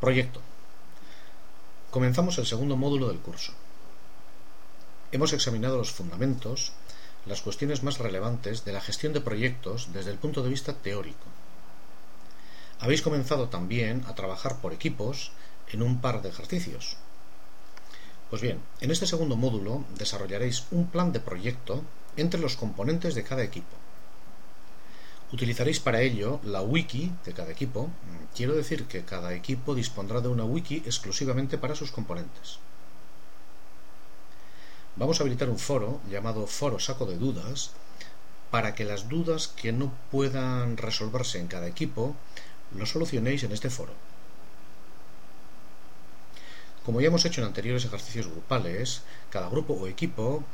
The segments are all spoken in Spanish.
Proyecto. Comenzamos el segundo módulo del curso. Hemos examinado los fundamentos, las cuestiones más relevantes de la gestión de proyectos desde el punto de vista teórico. Habéis comenzado también a trabajar por equipos en un par de ejercicios. Pues bien, en este segundo módulo desarrollaréis un plan de proyecto entre los componentes de cada equipo. Utilizaréis para ello la wiki de cada equipo. Quiero decir que cada equipo dispondrá de una wiki exclusivamente para sus componentes. Vamos a habilitar un foro llamado Foro Saco de Dudas para que las dudas que no puedan resolverse en cada equipo lo solucionéis en este foro. Como ya hemos hecho en anteriores ejercicios grupales, cada grupo o equipo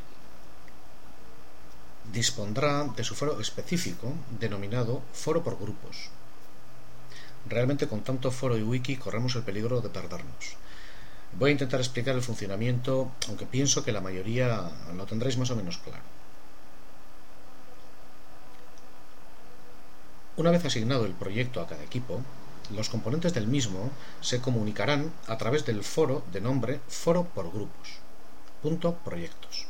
dispondrá de su foro específico denominado foro por grupos. Realmente con tanto foro y wiki corremos el peligro de perdernos. Voy a intentar explicar el funcionamiento, aunque pienso que la mayoría lo tendréis más o menos claro. Una vez asignado el proyecto a cada equipo, los componentes del mismo se comunicarán a través del foro de nombre Foro por Grupos. Proyectos.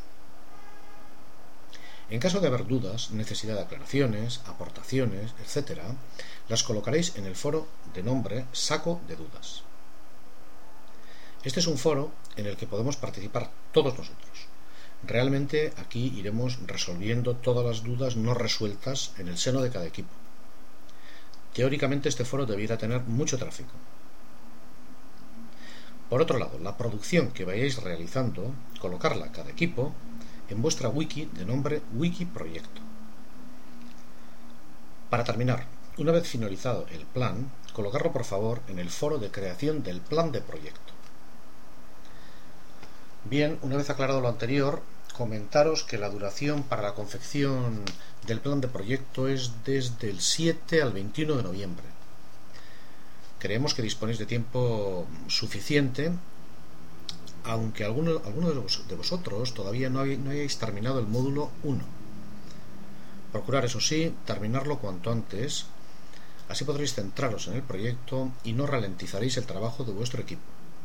En caso de haber dudas, necesidad de aclaraciones, aportaciones, etc., las colocaréis en el foro de nombre Saco de Dudas. Este es un foro en el que podemos participar todos nosotros. Realmente aquí iremos resolviendo todas las dudas no resueltas en el seno de cada equipo. Teóricamente este foro debiera tener mucho tráfico. Por otro lado, la producción que vayáis realizando, colocarla a cada equipo en vuestra wiki de nombre Wiki Proyecto. Para terminar, una vez finalizado el plan, colocarlo por favor en el foro de creación del plan de proyecto. Bien, una vez aclarado lo anterior, comentaros que la duración para la confección del plan de proyecto es desde el 7 al 21 de noviembre. Creemos que disponéis de tiempo suficiente, aunque algunos de vosotros todavía no hayáis terminado el módulo 1. Procurar, eso sí, terminarlo cuanto antes, así podréis centraros en el proyecto y no ralentizaréis el trabajo de vuestro equipo.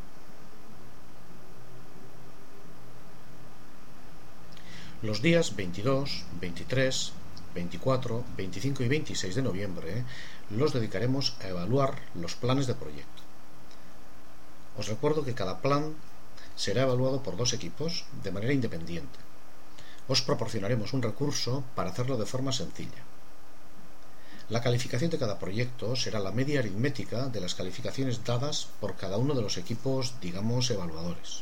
Los días 22, 23, 24, 25 y 26 de noviembre los dedicaremos a evaluar los planes de proyecto. Os recuerdo que cada plan será evaluado por 2 equipos de manera independiente. Os proporcionaremos un recurso para hacerlo de forma sencilla. La calificación de cada proyecto será la media aritmética de las calificaciones dadas por cada uno de los equipos, digamos, evaluadores.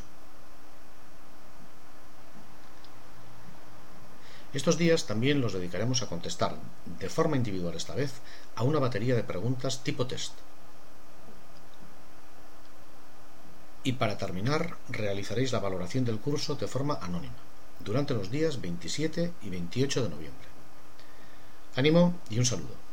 Estos días también los dedicaremos a contestar, de forma individual esta vez, a una batería de preguntas tipo test. Y para terminar, realizaréis la valoración del curso de forma anónima, durante los días 27 y 28 de noviembre. Ánimo y un saludo.